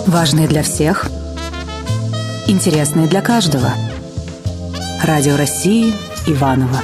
Важные для всех, интересные для каждого. Радио России Иваново.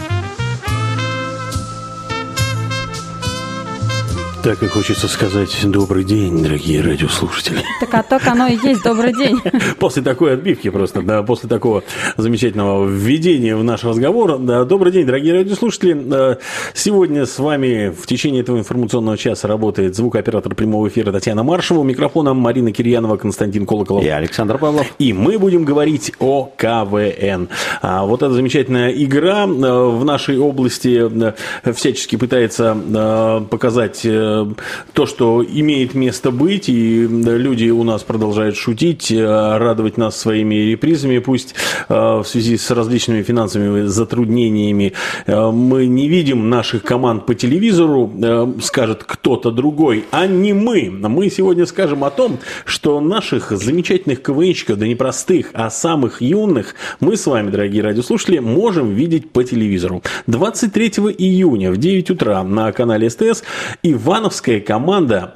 Так и хочется сказать добрый день, дорогие радиослушатели. Так а только оно и есть добрый день. После такой отбивки просто, да, после такого замечательного введения в наш разговор. Да, добрый день, дорогие радиослушатели. Сегодня с вами в течение этого информационного часа работает звукооператор прямого эфира Татьяна Маршева. У микрофона Марина Кирьянова, Константин Колоколов. И Александр Павлов. И мы будем говорить о КВН. Вот эта замечательная игра в нашей области всячески пытается показать то, что имеет место быть, и люди у нас продолжают шутить, радовать нас своими репризами, пусть в связи с различными финансовыми затруднениями мы не видим наших команд по телевизору, скажет кто-то другой, а не мы. Мы сегодня скажем о том, что наших замечательных КВНщиков, да не простых, а самых юных, мы с вами, дорогие радиослушатели, можем видеть по телевизору. 23 июня в 9 утра на канале СТС Ивановская команда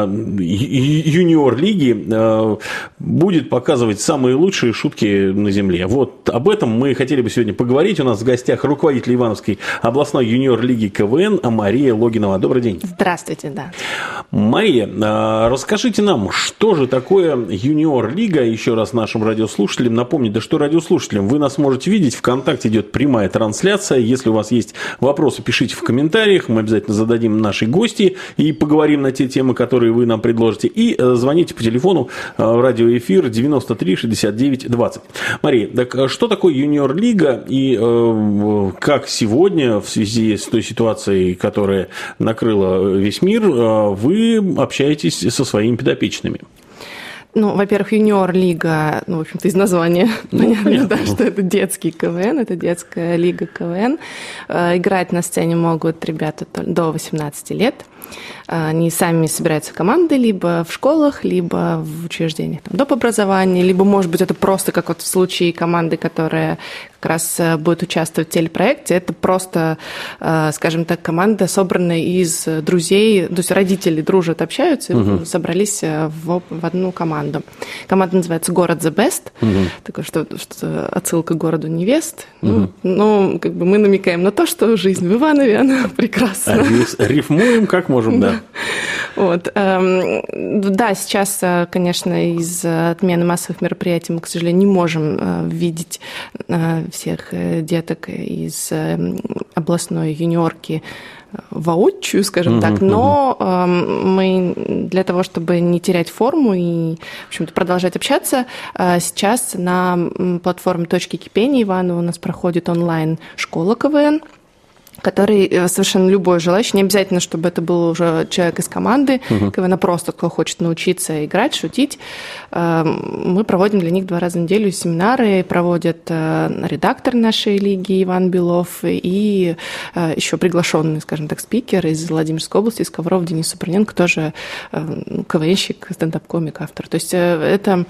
юниор-лиги будет показывать самые лучшие шутки на земле. Вот об этом мы хотели бы сегодня поговорить. У нас в гостях руководитель Ивановской областной юниор-лиги КВН Мария Логинова. Добрый день. Здравствуйте, да. Мария, расскажите нам, что же такое юниор-лига? Еще раз нашим радиослушателям напомнить, да что радиослушателям, вы нас можете видеть, ВКонтакте идет прямая трансляция. Если у вас есть вопросы, пишите в комментариях, мы обязательно зададим нашей гости и поговорим на те темы, которые вы нам предложите. И звоните по телефону в радиоэфир 93 69 20. Мария, так что такое юниор-лига и как сегодня в связи с той ситуацией, которая накрыла весь мир, вы общаетесь со своими подопечными? Ну, во-первых, юниор-лига, в общем-то, из названия понятно, да, что это детский КВН, это детская лига КВН. Играть на сцене могут ребята до 18 лет. Они сами собираются командой либо в школах, либо в учреждениях доп. Образования, либо, может быть, это просто как вот в случае команды, которая как раз будет участвовать в телепроекте, это просто, скажем так, команда, собранная из друзей, то есть родители дружат, общаются, и собрались в одну команду. Команда называется «Город the Best», такое что отсылка к городу невест. Ну, как бы мы намекаем на то, что жизнь в Иванове, она прекрасна. Рифмуем как можем, да. Вот. Да, сейчас, конечно, из-за отмены массовых мероприятий мы, к сожалению, не можем видеть всех деток из областной юниорки воочию, скажем так, но мы для того, чтобы не терять форму и, в общем-то, продолжать общаться, сейчас на платформе «Точки кипения» Иваново у нас проходит онлайн-школа КВН, который совершенно любой желающий, не обязательно, чтобы это был уже человек из команды КВН, а просто кто хочет научиться играть, шутить. Мы проводим для них 2 раза в неделю семинары, проводят редактор нашей лиги Иван Белов и еще приглашенный, скажем так, спикер из Владимирской области, из Ковров, Денис Супруненко, тоже КВНщик, стендап-комик, автор. То есть это...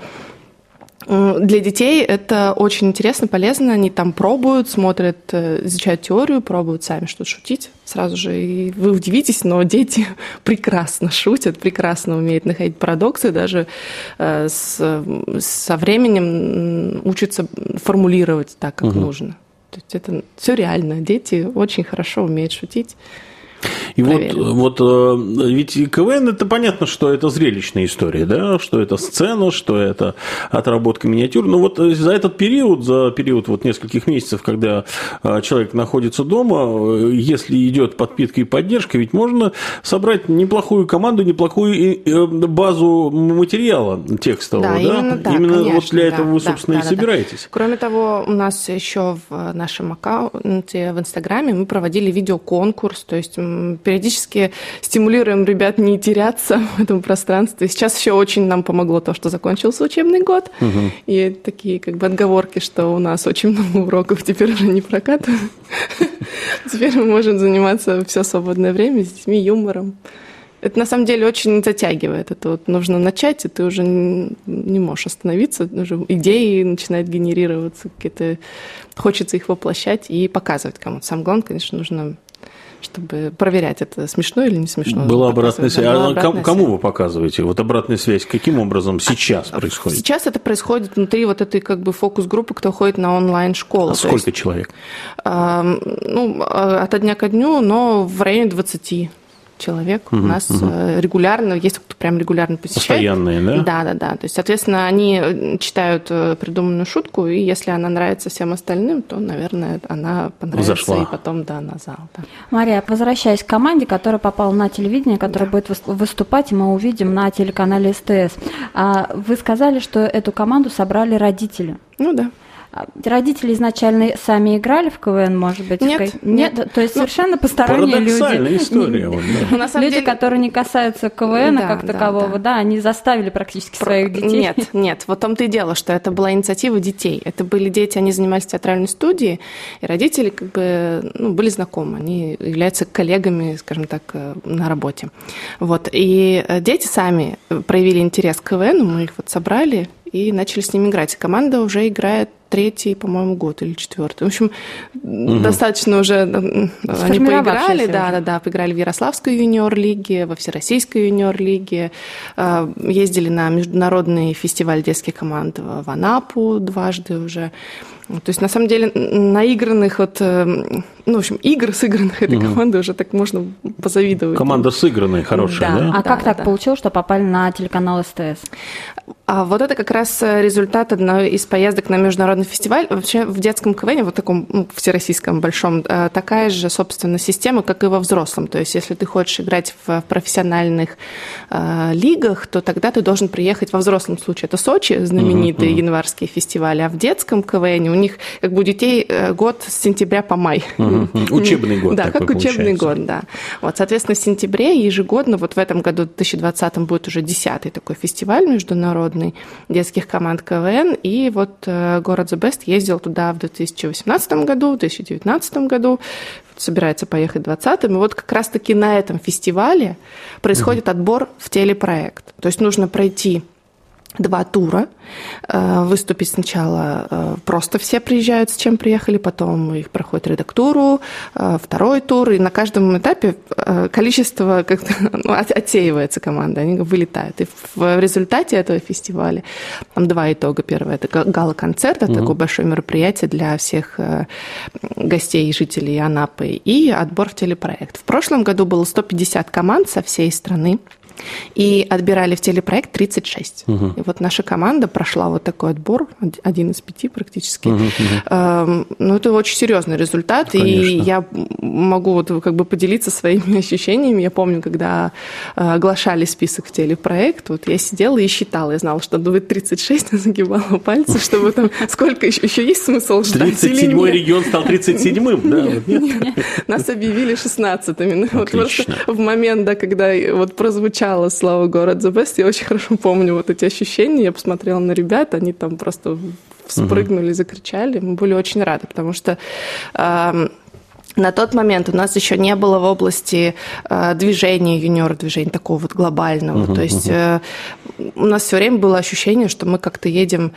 Для детей это очень интересно, полезно. Они там пробуют, смотрят, изучают теорию, пробуют сами что-то шутить. Сразу же и вы удивитесь, но дети прекрасно шутят, прекрасно умеют находить парадоксы, даже со временем учатся формулировать так, как нужно. То есть это все реально. Дети очень хорошо умеют шутить. И вот ведь КВН, это понятно, что это зрелищная история, да, что это сцена, что это отработка миниатюр. Но вот за период вот нескольких месяцев, когда человек находится дома, если идет подпитка и поддержка, ведь можно собрать неплохую команду, неплохую базу материала текстового, да? Именно конечно, вот для этого вы, собственно, и собираетесь. Кроме того, у нас еще в нашем аккаунте в Инстаграме мы проводили видеоконкурс, то есть периодически стимулируем ребят не теряться в этом пространстве. Сейчас еще очень нам помогло то, что закончился учебный год. И такие как бы отговорки, что у нас очень много уроков теперь уже не прокатывают. Теперь мы можем заниматься все свободное время с детьми, юмором. Это на самом деле очень затягивает. Это вот нужно начать, и ты уже не можешь остановиться. Уже идеи начинают генерироваться, какие-то... хочется их воплощать и показывать кому-то. Самое главное, конечно, нужно чтобы проверять, это смешно или не смешно. Была обратная связь. А кому связь. Вы показываете? Вот обратная связь каким образом сейчас происходит? Сейчас это происходит внутри вот этой как бы фокус-группы, кто ходит на онлайн-школу. А сколько человек? От дня ко дню, но в районе 20 человек у нас регулярно, есть кто прям регулярно посещает. Постоянные, да? Да. То есть, соответственно, они читают придуманную шутку, и если она нравится всем остальным, то, наверное, она понравится Зашла. и потом, да, на зал. Да. Мария, возвращаясь к команде, которая попала на телевидение, которая будет выступать, и мы увидим на телеканале СТС. Вы сказали, что эту команду собрали родители. Ну да. Родители изначально сами играли в КВН, может быть? Нет. То есть совершенно посторонние люди. Парадоксальная история. Вот, да. На самом Люди, деле... которые не касаются КВН как такового, да, они заставили практически своих детей. Нет, вот в том-то и дело, что это была инициатива детей. Это были дети, они занимались в театральной студии, и родители как бы были знакомы, они являются коллегами, скажем так, на работе. Вот. И дети сами проявили интерес к КВН, мы их вот собрали и начали с ними играть. Команда уже играет 3-й, по-моему, год или 4-й. В общем, достаточно уже они поиграли, да, поиграли в Ярославской юниор-лиге, во Всероссийской юниор-лиге, ездили на международный фестиваль детских команд в Анапу дважды уже. То есть, на самом деле, наигранных игр сыгранных этой команды уже так можно позавидовать. Команда сыгранная, хорошая, да? А как так получилось, что попали на телеканал СТС? А вот это как раз результат одной из поездок на международный фестиваль. Вообще в детском КВН, вот таком всероссийском большом, такая же, собственно, система, как и во взрослом. То есть если ты хочешь играть в профессиональных лигах, то тогда ты должен приехать во взрослом случае. Это Сочи, знаменитые январские фестивали, а в детском КВН у них как бы у детей год с сентября по май. Учебный год. Да, как учебный год, да. Вот, соответственно, в сентябре ежегодно, вот в этом году, в 2020-м, будет уже 10-й такой фестиваль международный детских команд КВН, и вот город The Best ездил туда в 2018 году, в 2019 году, собирается поехать в 2020-м, и вот как раз-таки на этом фестивале происходит отбор в телепроект. То есть нужно пройти 2 тура, выступить сначала просто все приезжают, с чем приехали, потом их проходит редактуру, 2-й тур, и на каждом этапе количество как-то отсеивается команда, они вылетают. И в результате этого фестиваля там 2 итога. Первое – это гала-концерт, это такое большое мероприятие для всех гостей и жителей Анапы, и отбор в телепроект. В прошлом году было 150 команд со всей страны, и отбирали в телепроект 36. И вот наша команда прошла вот такой отбор, 1 из 5 практически. Ну, это очень серьезный результат, конечно. И я могу вот как бы поделиться своими ощущениями. Я помню, когда оглашали список в телепроект, вот я сидела и считала, я знала, что будет 36, загибала пальцы, чтобы там сколько еще есть смысл ждать 37-й регион стал 37-м, да? Нет. Нас объявили 16-ми. Вот просто в момент, да, когда вот прозвучало слово «Город The Best», я очень хорошо помню вот эти ощущения. Я посмотрела на ребят, они там просто вспрыгнули, закричали. Мы были очень рады, потому что на тот момент у нас еще не было в области движения юниор-движения такого вот глобального. То есть у нас все время было ощущение, что мы как-то едем,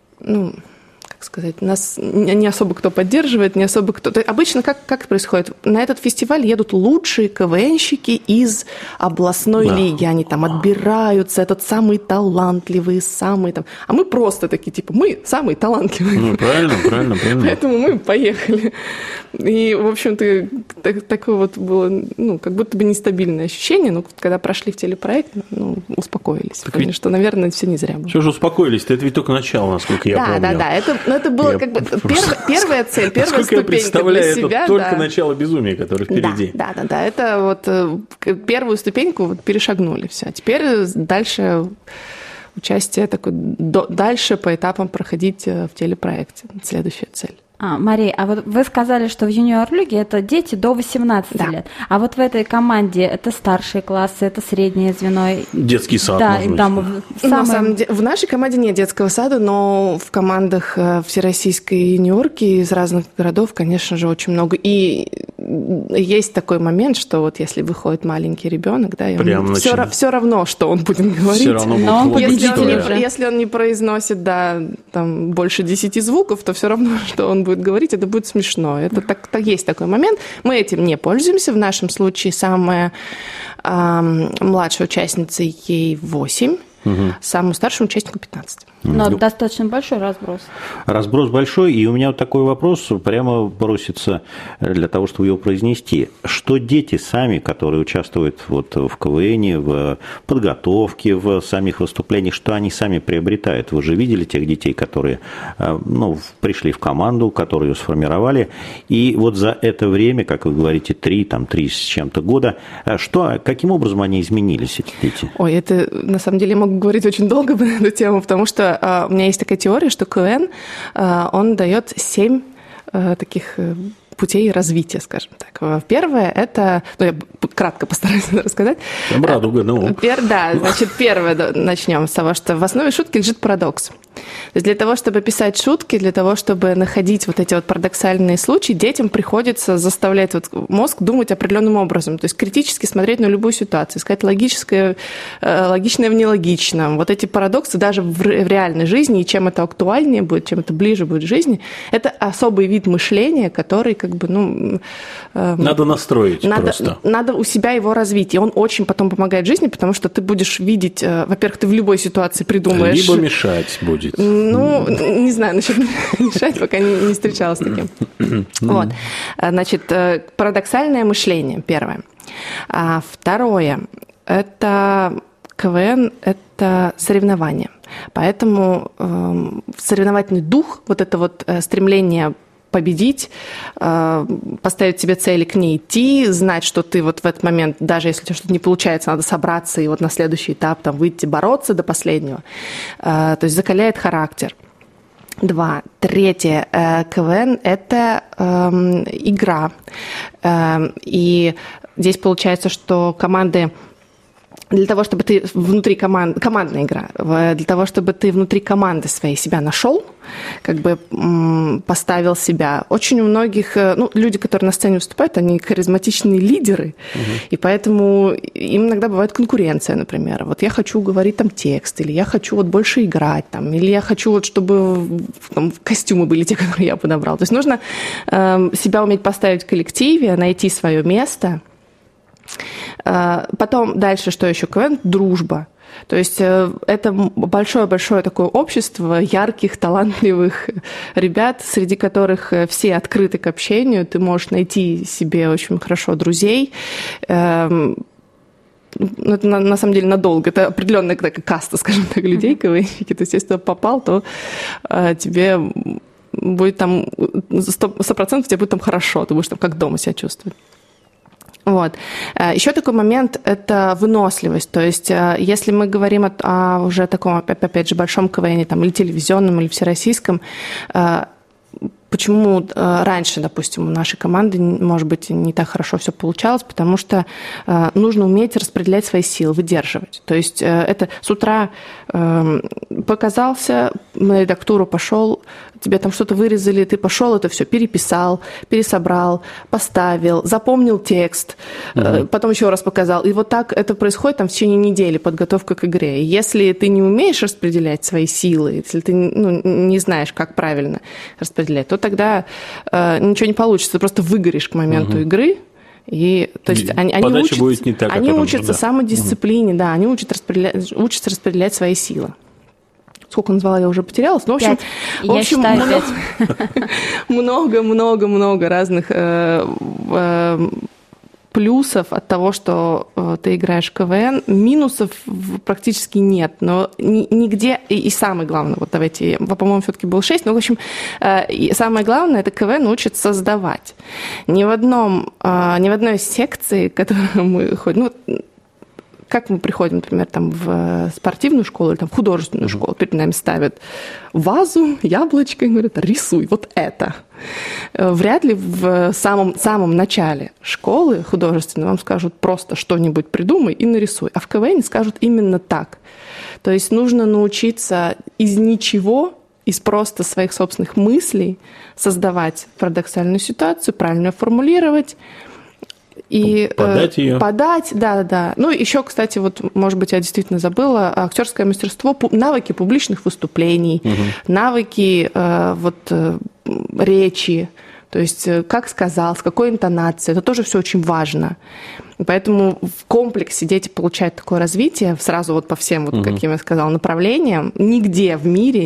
сказать, нас не особо кто поддерживает, не особо кто... То есть обычно как происходит? На этот фестиваль едут лучшие КВНщики из областной лиги. Они там отбираются, этот самый талантливый, самый там... А мы просто такие, типа, мы самые талантливые. Ну, правильно. Поэтому мы поехали. И, в общем-то, такое вот было, как будто бы нестабильное ощущение, но когда прошли в телепроект, успокоились. Поняли, что, наверное, все не зря было. Все же успокоились-то, это ведь только начало, насколько я помню. Да. Это было как бы первая цель, первая ступенька я представляю, для себя. Это только начало безумия, которое впереди. Да. Это вот первую ступеньку вот перешагнули. Все. А теперь дальше участие такое, дальше по этапам проходить в телепроекте. Следующая цель. Мария, а вот вы сказали, что в юниор-лиге это дети до 18 лет. А вот в этой команде это старшие классы, это среднее звено. Детский сад, На самом деле, в нашей команде нет детского сада, но в командах всероссийской юниорки из разных городов, конечно же, очень много. И есть такой момент, что вот если выходит маленький ребенок, да, ему все равно, что он будет говорить. Все равно будет если он не произносит, да, там, больше 10 звуков, то все равно, что он будет говорить, это будет смешно. Это так есть такой момент. Мы этим не пользуемся. В нашем случае самая младшая участница, ей 8. Самому старшему участнику 15. Но достаточно большой разброс. Разброс большой, и у меня вот такой вопрос прямо бросится для того, чтобы его произнести. Что дети сами, которые участвуют вот в КВН, в подготовке, в самих выступлениях, что они сами приобретают? Вы же видели тех детей, которые пришли в команду, которые ее сформировали, и вот за это время, как вы говорите, 3 с чем-то года, каким образом они изменились, эти дети? Ой, это на самом деле я могу говорить очень долго на эту тему, потому что у меня есть такая теория, что КВН, он дает 7 таких путей развития, скажем так. Первое – это… я кратко постараюсь рассказать. Радуга, Да, значит, первое начнем с того, что в основе шутки лежит парадокс. То есть для того, чтобы писать шутки, для того, чтобы находить вот эти вот парадоксальные случаи, детям приходится заставлять мозг думать определенным образом. То есть критически смотреть на любую ситуацию, искать логичное в нелогичном. Вот эти парадоксы даже в реальной жизни, и чем это актуальнее будет, чем это ближе будет к жизни, это особый вид мышления, который надо настроить просто. Надо у себя его развить, и он очень потом помогает жизни, потому что ты будешь видеть, во-первых, ты в любой ситуации придумаешь… Либо мешать будет. Не знаю, насчет мешать, пока не встречалась с таким. Вот. Значит, парадоксальное мышление, первое. Второе, это КВН, это соревнование. Поэтому соревновательный дух, вот это вот стремление победить, поставить себе цели, к ней идти, знать, что ты вот в этот момент, даже если что-то не получается, надо собраться и вот на следующий этап там выйти, бороться до последнего. То есть закаляет характер. 2. Третье. КВН – это игра. И здесь получается, что команды… Для того, чтобы ты внутри командная игра, для того, чтобы ты внутри команды своей себя нашел, как бы поставил себя. Очень у многих, люди, которые на сцене выступают, они харизматичные лидеры, и поэтому им иногда бывает конкуренция, например. Вот я хочу говорить там текст, или я хочу вот больше играть, там, или я хочу вот, чтобы там, костюмы были те, которые я подобрал. То есть нужно себя уметь поставить в коллективе, найти свое место. Потом дальше, что еще? КВН – дружба. То есть это большое-большое такое общество ярких, талантливых ребят, среди которых все открыты к общению. Ты можешь найти себе очень хорошо друзей. Это на самом деле надолго. Это определенная такая каста, скажем так, людей, КВНщики. То есть если ты туда попал, то тебе будет там 100% тебе будет там хорошо. Ты будешь там как дома себя чувствовать. Вот. Еще такой момент – это выносливость. То есть если мы говорим о уже таком, опять же, большом КВН, там, или телевизионном, или всероссийском, почему раньше, допустим, у нашей команды, может быть, не так хорошо все получалось, потому что нужно уметь распределять свои силы, выдерживать. То есть это с утра показался, на редактуру пошел, тебе там что-то вырезали, ты пошел, это все переписал, пересобрал, поставил, запомнил текст, потом еще раз показал. И вот так это происходит там в течение недели, подготовка к игре. И если ты не умеешь распределять свои силы, если ты не знаешь, как правильно распределять, то тогда ничего не получится. Ты просто выгоришь к моменту игры. И, то есть они учатся самодисциплине, да, они учатся распределять свои силы. Сколько назвала, я уже потерялась. Но, в общем много разных плюсов от того, что ты играешь в КВН. Минусов практически нет. Но нигде... И самое главное, вот давайте... По-моему, все-таки было 6. Но, в общем, самое главное, это КВН учит создавать. Ни в одной секции, в которой мы ходим... Как мы приходим, например, там, в спортивную школу или там, в художественную школу, перед нами ставят вазу, яблочко и говорят: рисуй вот это. Вряд ли в самом начале школы художественной вам скажут: просто что-нибудь придумай и нарисуй. А в КВН скажут именно так. То есть нужно научиться из ничего из просто своих собственных мыслей создавать парадоксальную ситуацию, правильно ее формулировать, и подать ее. Подать, да. Ну, еще, кстати, вот, может быть, я действительно забыла, актерское мастерство, навыки публичных выступлений, навыки речи, то есть как сказал, с какой интонацией, это тоже все очень важно. Поэтому в комплексе дети получают такое развитие сразу вот по всем, вот, каким я сказала, направлениям. Нигде в мире,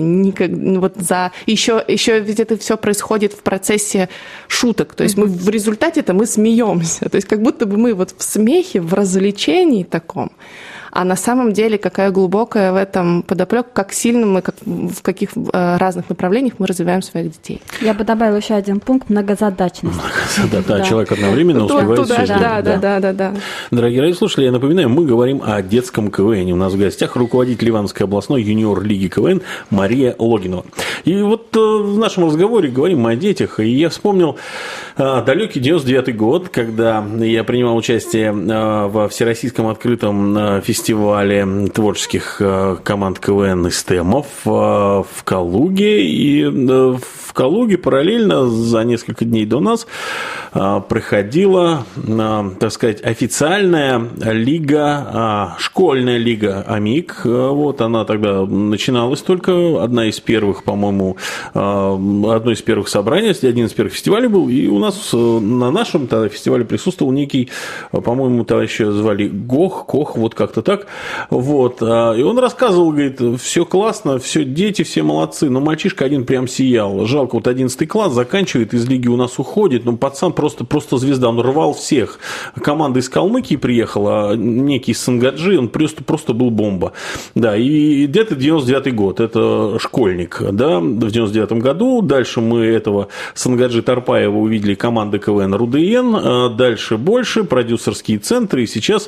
еще ведь это все происходит в процессе шуток. То есть мы в результате-то мы смеемся. То есть как будто бы мы вот в смехе, в развлечении таком. А на самом деле какая глубокая в этом подоплека, как сильно мы, в каких разных направлениях мы развиваем своих детей. Я бы добавила еще один пункт – многозадачность. Да, человек одновременно успевает все сделать. Да. Дорогие радиослушатели, я напоминаю, мы говорим о детском КВН. У нас в гостях руководитель Ивановской областной юниор-лиги КВН Мария Логинова. И вот в нашем разговоре говорим о детях, и я вспомнил далекий 99-й год, когда я принимал участие во Всероссийском открытом фестивале творческих команд КВН и СТЭМов в Калуге. И в Калуге параллельно за несколько дней до нас проходила, так сказать, официальная лига, школьная лига АМИК. Вот она тогда начиналась только, одна из первых, по-моему, одно из первых собраний, один из первых фестивалей был, и у нас на нашем тогда фестивале присутствовал некий, по-моему, товарища звали Кох, вот как-то так, вот, и он рассказывал, говорит, все классно, все дети, все молодцы, но мальчишка один прям сиял, жалко, вот 11 класс заканчивает, из лиги у нас уходит, но пацан просто звезда, он рвал всех, команда из Калмыкии приехала, некий Сангаджи, он просто был бомба, да, и где-то 99-й год, это школьник, да, в 99-м году, дальше мы этого Сангаджи Тарпаева увидели команды КВН РУДН, дальше больше, продюсерские центры, и сейчас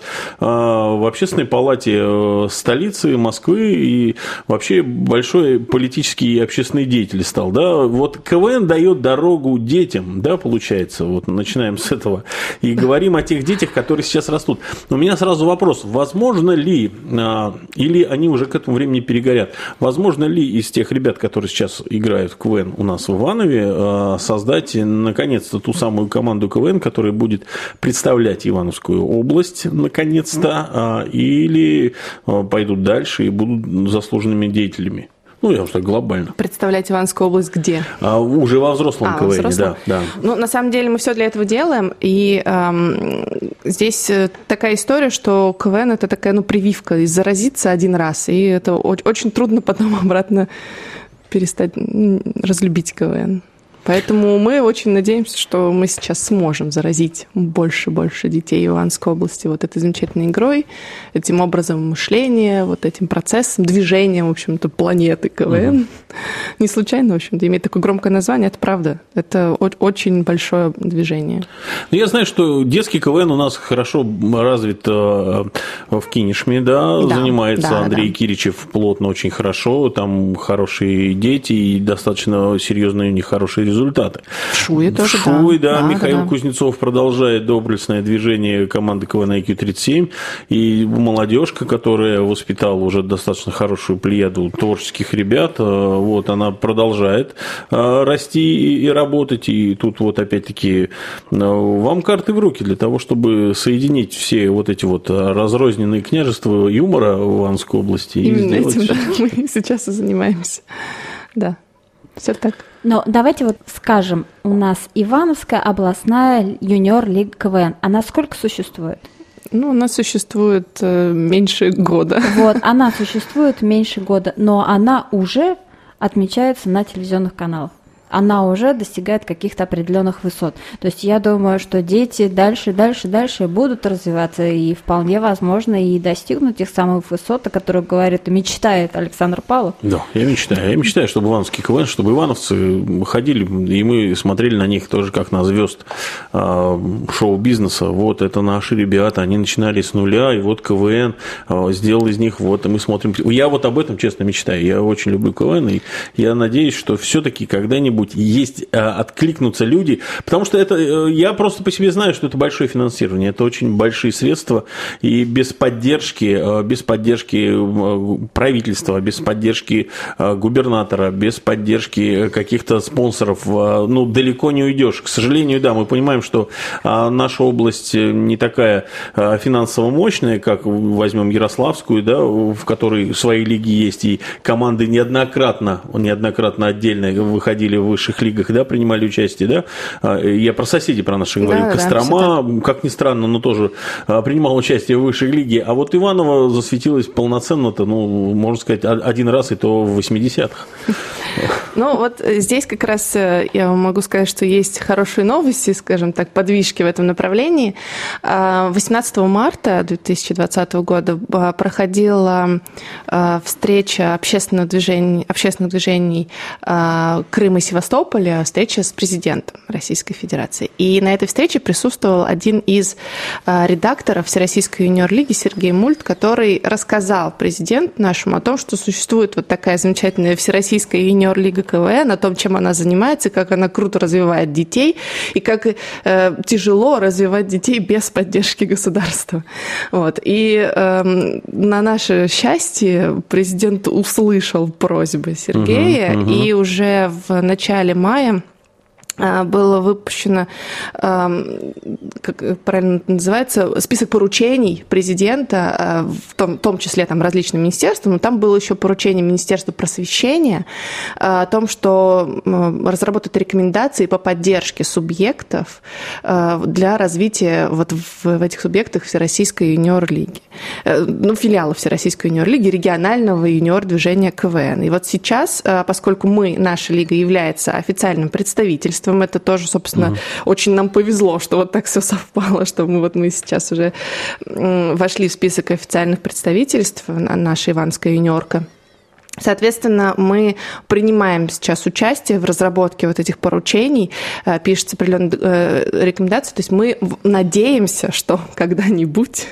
в Общественной палате столицы Москвы и вообще большой политический и общественный деятель стал, да, вот КВН дает дорогу детям, да, получается, вот начинаем с этого, и говорим о тех детях, которые сейчас растут. У меня сразу вопрос, возможно ли, или они уже к этому времени перегорят, возможно ли из тех ребят, которые сейчас играют в КВН у нас в Иванове, создать, наконец-то, ту самую команду КВН, которая будет представлять Ивановскую область, наконец-то, или пойдут дальше и будут заслуженными деятелями? Ну, я уже так глобально. Представлять Ивановскую область где? Уже во взрослом КВН, да. Ну, на самом деле мы все для этого делаем, и здесь такая история, что КВН – это такая, прививка, и заразиться один раз, и это очень трудно потом обратно перестать разлюбить КВН. Поэтому мы очень надеемся, что мы сейчас сможем заразить больше детей Ивановской области вот этой замечательной игрой, этим образом мышления, вот этим процессом, движением, в общем-то, планеты КВН. Не случайно, в общем-то, имеет такое громкое название, это правда. Это очень большое движение. Я знаю, что детский КВН у нас хорошо развит в Кинешме, да, занимается Андрей Киричев плотно, очень хорошо, там хорошие дети и достаточно серьезные у них хорошие результаты. В Шуе тоже, да. Михаил Кузнецов продолжает доблестное движение команды КВН IQ37, и молодежка, которая воспитала уже достаточно хорошую плеяду творческих ребят, вот она продолжает расти и работать, и тут вот опять-таки вам карты в руки для того, чтобы соединить все вот эти вот разрозненные княжества юмора в Ивановской области. Именно этим мы сейчас и занимаемся. Да, все так. Но давайте вот скажем, у нас Ивановская областная юниор-лига КВН. Она сколько существует? Ну, она существует меньше года. Вот, она существует меньше года, но она уже отмечается на телевизионных каналах. Она уже достигает каких-то определенных высот. То есть я думаю, что дети дальше будут развиваться и вполне возможно и достигнут тех самых высот, о которых говорит и мечтает Александр Павлов. Да, я мечтаю. Я мечтаю, чтобы ивановский КВН, чтобы ивановцы ходили, и мы смотрели на них тоже как на звезд шоу-бизнеса. Вот это наши ребята, они начинали с нуля, и вот КВН сделал из них, вот, и мы смотрим. Я вот об этом, честно, мечтаю. Я очень люблю КВН, и я надеюсь, что все-таки когда-нибудь где-нибудь есть, откликнутся люди, потому что это, я просто по себе знаю, что это большое финансирование, это очень большие средства, и без поддержки правительства, без поддержки губернатора, без поддержки каких-то спонсоров, ну, далеко не уйдешь. К сожалению, да, мы понимаем, что наша область не такая финансово мощная, как, возьмем, Ярославскую, да, в которой свои лиги есть, и команды неоднократно отдельно выходили в высших лигах, да, принимали участие, да. Я про соседей, про наших говорю. Да, Кострома, да, как ни странно, но тоже принимал участие в высшей лиге. А вот Иваново засветилось полноценно-то, ну, можно сказать, один раз, и то в 80-х. Ну, вот здесь как раз я могу сказать, что есть хорошие новости, скажем так, подвижки в этом направлении. 18 марта 2020 года проходила встреча общественных движений Крыма и Севастополя, встреча с президентом Российской Федерации. И на этой встрече присутствовал один из редакторов Всероссийской юниор-лиги Сергей Мульт, который рассказал президенту нашему о том, что существует вот такая замечательная Всероссийская юниор-лига КВН, о том, чем она занимается, как она круто развивает детей, и как тяжело развивать детей без поддержки государства. Вот. И на наше счастье президент услышал просьбы Сергея, и уже в начале мая было выпущено, как правильно называется, список поручений президента, в том числе там, различным министерствам, но там было еще поручение Министерства просвещения о том, что разработать рекомендации по поддержке субъектов для развития вот в этих субъектах Всероссийской юниор-лиги, ну, филиалов Всероссийской юниор-лиги, регионального юниор-движения КВН. И вот сейчас, поскольку наша лига является официальным представительством, это тоже, собственно, очень нам повезло, что вот так все совпало, что мы сейчас уже вошли в список официальных представительств, наша Ивановская юниорка. Соответственно, мы принимаем сейчас участие в разработке вот этих поручений, пишется определенные рекомендации, то есть мы надеемся, что когда-нибудь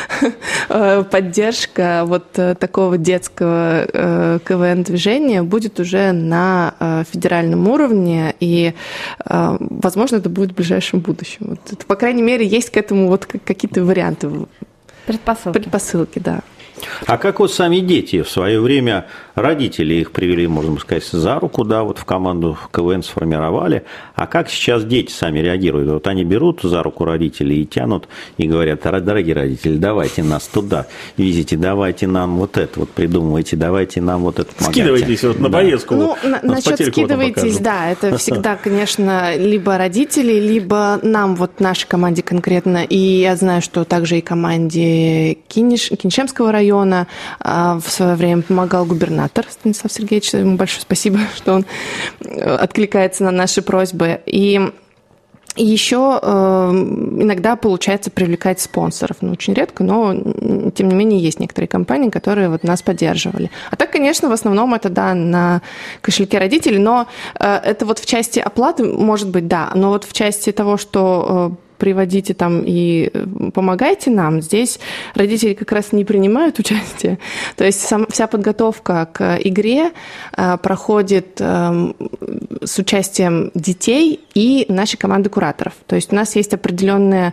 поддержка вот такого детского КВН-движения будет уже на федеральном уровне, и, возможно, это будет в ближайшем будущем. Вот это, по крайней мере, есть к этому вот какие-то варианты. Предпосылки, да. А как вот сами дети в свое время, родители их привели, можно сказать, за руку, да, вот в команду КВН сформировали, а как сейчас дети сами реагируют? Вот они берут за руку родителей и тянут, и говорят: дорогие родители, давайте нас туда везите, давайте нам вот это вот придумывайте, давайте нам вот это помогайте. Скидывайтесь вот на поездку. Ну, насчет скидывайтесь, да, это всегда, конечно, либо родители, либо нам, вот нашей команде конкретно, и я знаю, что также и команде Кинешемского района в свое время помогал губернатор Станислав Сергеевич. Ему большое спасибо, что он откликается на наши просьбы. И еще иногда получается привлекать спонсоров. Ну, очень редко, но, тем не менее, есть некоторые компании, которые вот нас поддерживали. А так, конечно, в основном это, да, на кошельке родителей, но это вот в части оплаты, может быть, да, но вот в части того, что приводите там и помогайте нам, здесь родители как раз не принимают участие. То есть вся подготовка к игре проходит с участием детей и нашей команды кураторов. То есть у нас есть определенная...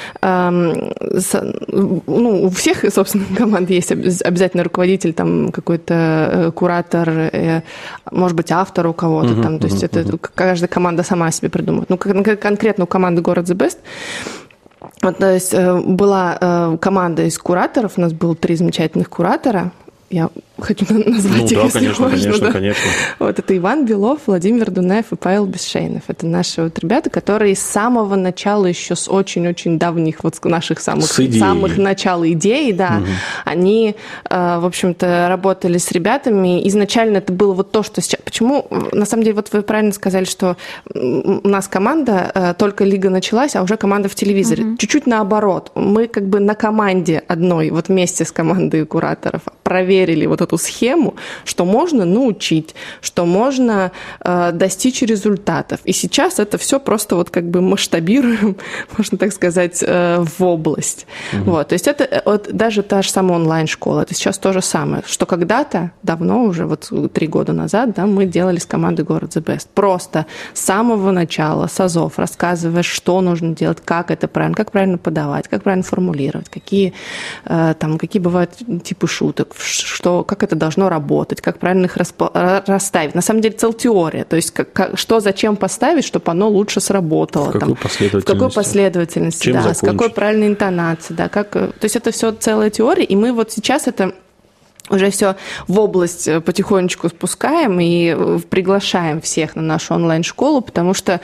у всех, собственно, команд есть обязательно руководитель, там какой-то куратор, может быть, автор у кого-то. Там, то есть это каждая команда сама себе придумывает. Ну, конкретно у команды «Город The Best» вот, то есть была команда из кураторов, у нас было 3 замечательных куратора. Я хочу назвать их, если можно. Конечно. Вот это Иван Белов, Владимир Дунаев и Павел Бесшейнов. Это наши вот ребята, которые с самого начала, еще с очень-очень давних, вот наших самых начал идей, да, они, в общем-то, работали с ребятами. Изначально это было вот то, что сейчас... Почему? На самом деле, вот вы правильно сказали, что у нас команда, только лига началась, а уже команда в телевизоре. Чуть-чуть наоборот. Мы как бы на команде одной, вот вместе с командой кураторов, проверили вот эту эту схему, что можно научить, что можно достичь результатов. И сейчас это все просто вот как бы масштабируем, можно так сказать, в область. Вот. То есть это вот даже та же самая онлайн-школа, это сейчас то же самое, что когда-то, давно уже, вот 3 года назад, да, мы делали с командой «Город The Best». Просто с самого начала, с азов, рассказывая, что нужно делать, как это правильно, как правильно подавать, как правильно формулировать, какие бывают типы шуток, как это должно работать, как правильно их расставить. На самом деле целая теория, то есть что зачем поставить, чтобы оно лучше сработало. В какой последовательности, да, с какой правильной интонацией, да, то есть это все целая теория, и мы вот сейчас это уже все в область потихонечку спускаем и приглашаем всех на нашу онлайн-школу, потому что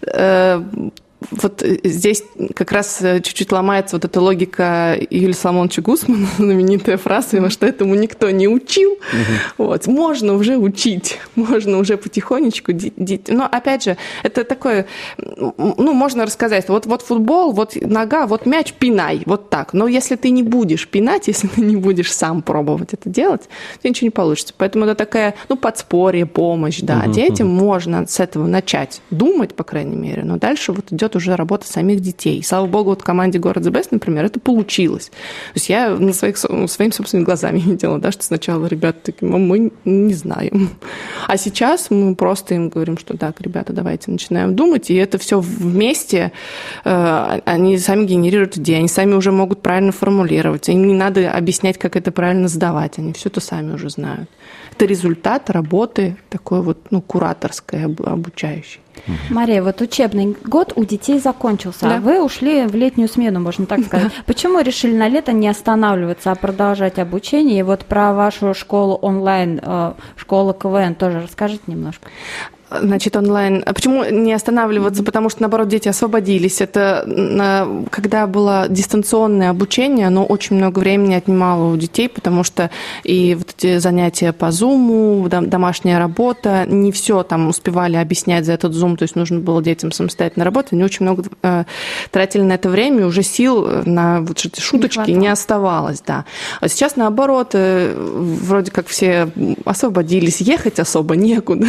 вот здесь как раз чуть-чуть ломается вот эта логика Юлии Соломоновича Гусмана, знаменитая фраза, что этому никто не учил. Вот. Можно уже учить, можно уже потихонечку. Но, опять же, это такое, можно рассказать, вот футбол, вот нога, вот мяч, пинай, вот так. Но если ты не будешь пинать, если ты не будешь сам пробовать это делать, то ничего не получится. Поэтому это такая, подспорье, помощь, да. Детям можно с этого начать думать, по крайней мере, но дальше вот идет уже работа самих детей. И, слава богу, вот в команде «Город The Best», например, это получилось. То есть я своими собственными глазами видела, да, что сначала ребята такие: мы не знаем. А сейчас мы просто им говорим, что так, ребята, давайте начинаем думать, и это все вместе, они сами генерируют идеи, они сами уже могут правильно формулировать, им не надо объяснять, как это правильно сдавать, они все это сами уже знают. Это результат работы такой вот, кураторской, обучающей. Мария, вот учебный год у детей закончился, да. А вы ушли в летнюю смену, можно так сказать. Почему решили на лето не останавливаться, а продолжать обучение? И вот про вашу школу онлайн, школу КВН тоже расскажите немножко. Значит, онлайн. А почему не останавливаться? Потому что, наоборот, дети освободились. Это когда было дистанционное обучение, оно очень много времени отнимало у детей, потому что и вот эти занятия по Zoom, домашняя работа, не все там успевали объяснять за этот Zoom, то есть нужно было детям самостоятельно работать. Они очень много тратили на это время, и уже сил на вот эти шуточки не оставалось. Да. А сейчас, наоборот, вроде как все освободились, ехать особо некуда.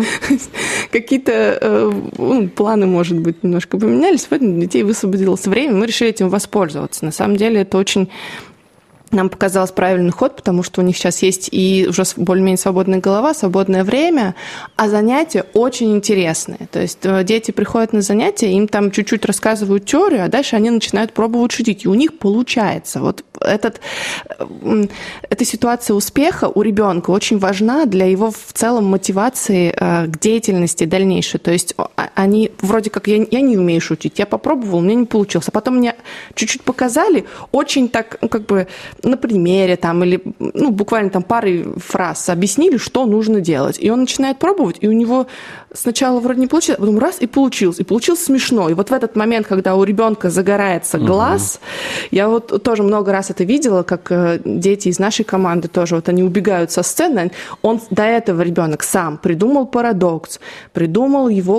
Какие-то планы, может быть, немножко поменялись, поэтому детей высвободилось время, мы решили этим воспользоваться. На самом деле это очень... Нам показалось правильный ход, потому что у них сейчас есть и уже более-менее свободная голова, свободное время, а занятия очень интересные. То есть дети приходят на занятия, им там чуть-чуть рассказывают теорию, а дальше они начинают пробовать шутить, и у них получается. Вот эта ситуация успеха у ребенка очень важна для его в целом мотивации к деятельности дальнейшей. То есть они вроде как, я не умею шутить, я попробовал, у меня не получилось, а потом мне чуть-чуть показали, очень так, на примере там, или буквально там парой фраз объяснили, что нужно делать. И он начинает пробовать, и у него сначала вроде не получилось, а потом раз и получилось смешно. И вот в этот момент, когда у ребенка загорается глаз, я вот тоже много раз это видела, как дети из нашей команды тоже, вот они убегают со сцены, он до этого ребенок сам придумал парадокс, придумал его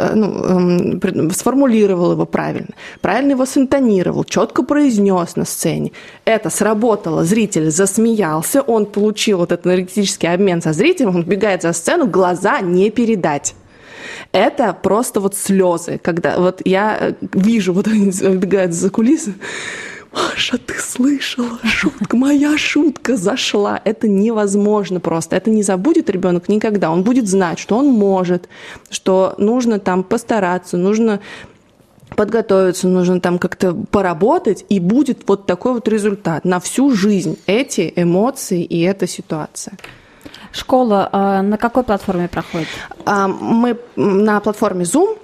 сформулировал его правильно его синтонировал, четко произнес на сцене. Это сработало, зритель засмеялся, он получил вот этот энергетический обмен со зрителем, он убегает за сцену, глаза не передать. Это просто вот слезы, когда вот я вижу, вот они убегают за кулисы. Маша, ты слышала? Моя шутка зашла. Это невозможно просто. Это не забудет ребенок никогда. Он будет знать, что он может, что нужно там постараться, нужно подготовиться, нужно там как-то поработать, и будет вот такой вот результат на всю жизнь. Эти эмоции и эта ситуация. Школа на какой платформе проходит? Мы на платформе Zoom,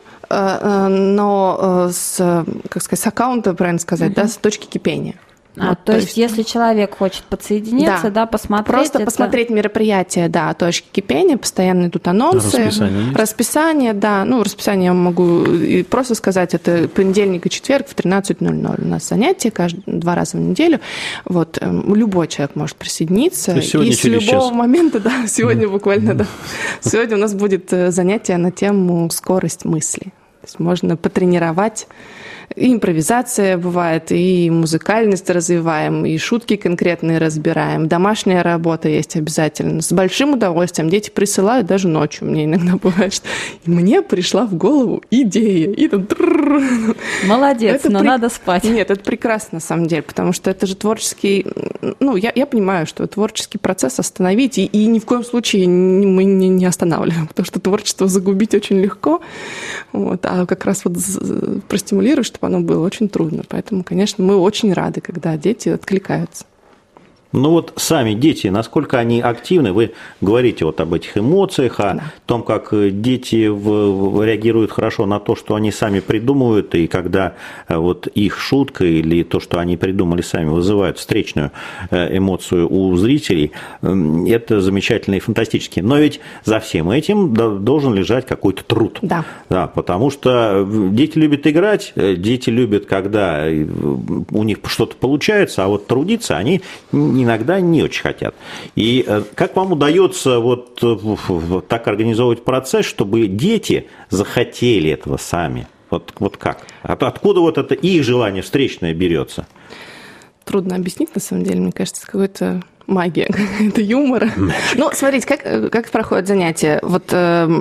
но с аккаунта, правильно сказать, да, с точки кипения. То есть, если человек хочет подсоединиться, посмотреть... Просто посмотреть мероприятия, точки кипения, постоянно идут анонсы. Расписание, да. Расписание я могу просто сказать, это понедельник и четверг в 13:00 у нас занятия, 2 раза в неделю. Вот, любой человек может присоединиться. И с любого момента, сегодня буквально, Сегодня у нас будет занятие на тему скорость мысли. То есть можно потренировать и импровизация бывает, и музыкальность развиваем, и шутки конкретные разбираем. Домашняя работа есть обязательно. С большим удовольствием дети присылают даже ночью. Мне иногда бывает, что мне пришла в голову идея. И там... Молодец, но надо спать. Нет, это прекрасно на самом деле, потому что это же творческий... Ну, я понимаю, что творческий процесс остановить, и ни в коем случае мы не останавливаем, потому что творчество загубить очень легко, вот, а как раз вот простимулировать, чтобы оно было, очень трудно. Поэтому, конечно, мы очень рады, когда дети откликаются. Ну вот сами дети, насколько они активны? Вы говорите вот об этих эмоциях, о том, как дети реагируют хорошо на то, что они сами придумывают, и когда вот их шутка или то, что они придумали сами, вызывают встречную эмоцию у зрителей, это замечательно и фантастически. Но ведь за всем этим должен лежать какой-то труд. Да. Да, потому что дети любят играть, дети любят, когда у них что-то получается, а вот трудиться они иногда не очень хотят. И как вам удается вот так организовывать процесс, чтобы дети захотели этого сами? Вот как? Откуда вот это их желание встречное берется? Трудно объяснить, на самом деле, мне кажется, какой-то магия, какая-то юмора. Ну, смотрите, как проходят занятия. Вот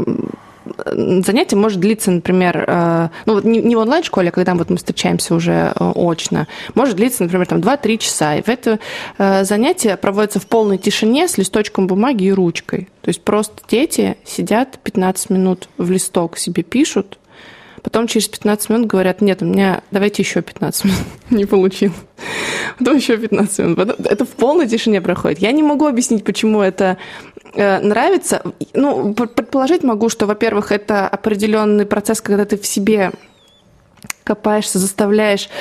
занятие может длиться, например, ну вот не в онлайн-школе, а когда вот мы встречаемся уже очно, может длиться, например, там 2-3 часа. И в это занятие проводится в полной тишине с листочком бумаги и ручкой. То есть просто дети сидят 15 минут в листок себе пишут, потом через 15 минут говорят: нет, у меня давайте еще 15 минут, не получилось. Потом еще 15 минут. Потом, это в полной тишине проходит. Я не могу объяснить, почему это нравится. Ну, предположить могу, что, во-первых, это определенный процесс, когда ты в себе копаешься, заставляешь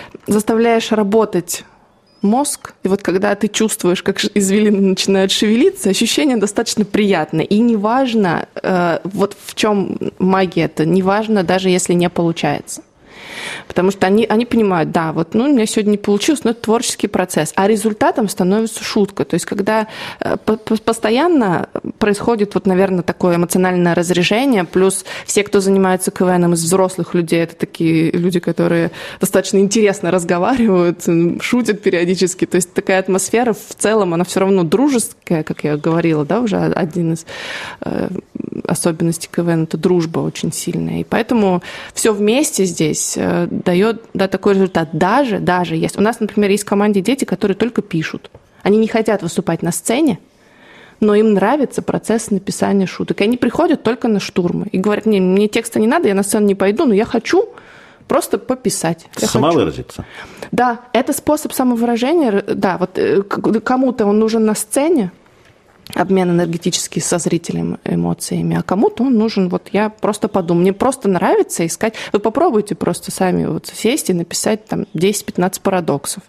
работать мозг, и вот когда ты чувствуешь, как извилины начинают шевелиться, ощущение достаточно приятное. И неважно, вот в чем магия, это неважно, даже если не получается. Потому что они понимают, да, вот, ну, у меня сегодня не получилось, но это творческий процесс. А результатом становится шутка. То есть, когда постоянно происходит, вот, наверное, такое эмоциональное разряжение, плюс все, кто занимается КВНом из взрослых людей, это такие люди, которые достаточно интересно разговаривают, шутят периодически. То есть, такая атмосфера в целом, она все равно дружеская, как я говорила, да, уже один из особенностей КВН – это дружба очень сильная. И поэтому все вместе здесь дает, да, такой результат. Даже есть. У нас, например, есть в команде дети, которые только пишут. Они не хотят выступать на сцене, но им нравится процесс написания шуток. И они приходят только на штурмы и говорят: мне текста не надо, я на сцену не пойду, но я хочу просто пописать. Самовыразиться. Да, это способ самовыражения. Да, вот кому-то он нужен на сцене, обмен энергетический со зрителем эмоциями, а кому-то он нужен, вот я просто подумаю, мне просто нравится искать. Вы попробуйте просто сами вот сесть и написать там 10-15 парадоксов.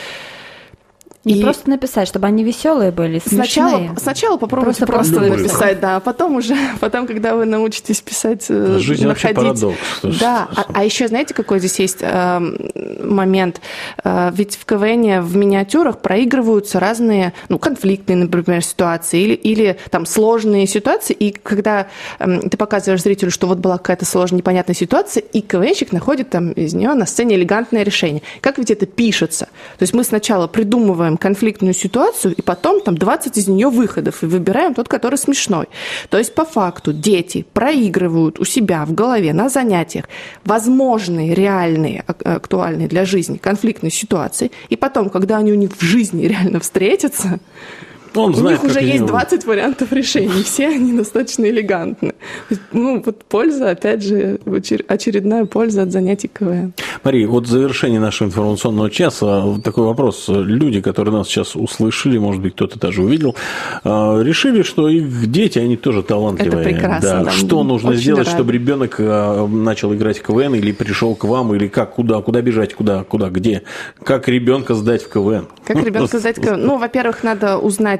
Не просто написать, чтобы они веселые были, смешные. Сначала попробуйте просто написать, да, а потом, когда вы научитесь писать, жизнь находить... парадокс. Да, а еще знаете, какой здесь есть момент? Ведь в КВНе в миниатюрах проигрываются разные, ну, конфликтные, например, ситуации или там сложные ситуации, и когда ты показываешь зрителю, что вот была какая-то сложная, непонятная ситуация, и КВНщик находит там из нее на сцене элегантное решение. Как ведь это пишется? То есть мы сначала придумываем конфликтную ситуацию, и потом там 20 из нее выходов, и выбираем тот, который смешной. То есть, по факту, дети проигрывают у себя в голове на занятиях возможные, реальные, актуальные для жизни конфликтные ситуации, и потом, когда они у них в жизни реально встретятся, у них уже есть 20 вариантов решений, все они достаточно элегантны. Ну, вот польза, опять же, очередная польза от занятий КВН. Мария, вот в завершении нашего информационного часа такой вопрос. Люди, которые нас сейчас услышали, может быть, кто-то даже увидел, решили, что их дети, они тоже талантливые. Это прекрасно. Да. Что нужно сделать, чтобы ребенок начал играть в КВН или пришел к вам, или как, куда бежать, куда, где? Как ребенка сдать в КВН? Как ребенка сдать в КВН? Ну, во-первых, надо узнать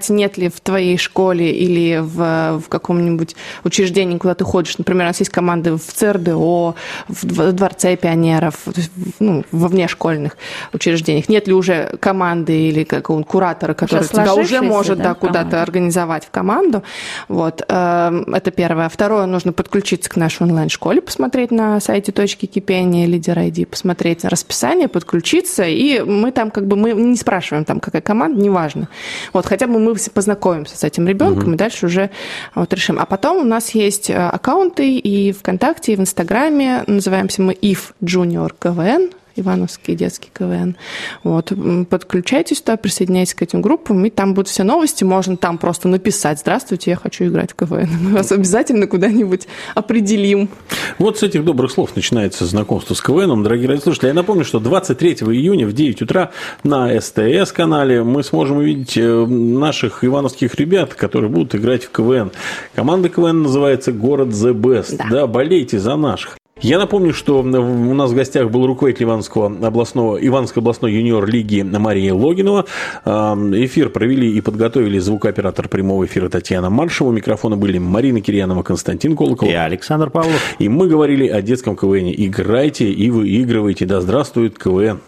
узнать, нет ли в твоей школе или в каком-нибудь учреждении, куда ты ходишь. Например, у нас есть команды в ЦРДО, в Дворце пионеров, во внешкольных учреждениях. Нет ли уже команды или какого-то куратора, который тебя уже может куда-то организовать в команду. Вот. Это первое. Второе, нужно подключиться к нашей онлайн-школе, посмотреть на сайте «Точки кипения», Лидер ID, посмотреть на расписание, подключиться, и мы там мы не спрашиваем, там, какая команда, неважно. Вот, хотя бы мы познакомимся с этим ребенком, и дальше уже решим. А потом у нас есть аккаунты и ВКонтакте, и в Инстаграме. Называемся мы IF Junior KVN, Ивановский детский КВН. Вот. Подключайтесь туда, присоединяйтесь к этим группам, и там будут все новости. Можно там просто написать: «Здравствуйте, я хочу играть в КВН». Мы вас обязательно куда-нибудь определим. Вот с этих добрых слов начинается знакомство с КВНом, дорогие радиослушатели. Я напомню, что 23 июня в 9 утра на СТС-канале мы сможем увидеть наших ивановских ребят, которые будут играть в КВН. Команда КВН называется «Город The Best». Да, болейте за наших. Я напомню, что у нас в гостях был руководитель Ивановской областной юниор-лиги Мария Логинова. Эфир провели и подготовили звукооператор прямого эфира Татьяна Маршева. У микрофона были Марина Кирьянова, Константин Колокол и Александр Павлов. И мы говорили о детском КВНе. Играйте и выигрывайте. Да здравствует КВН!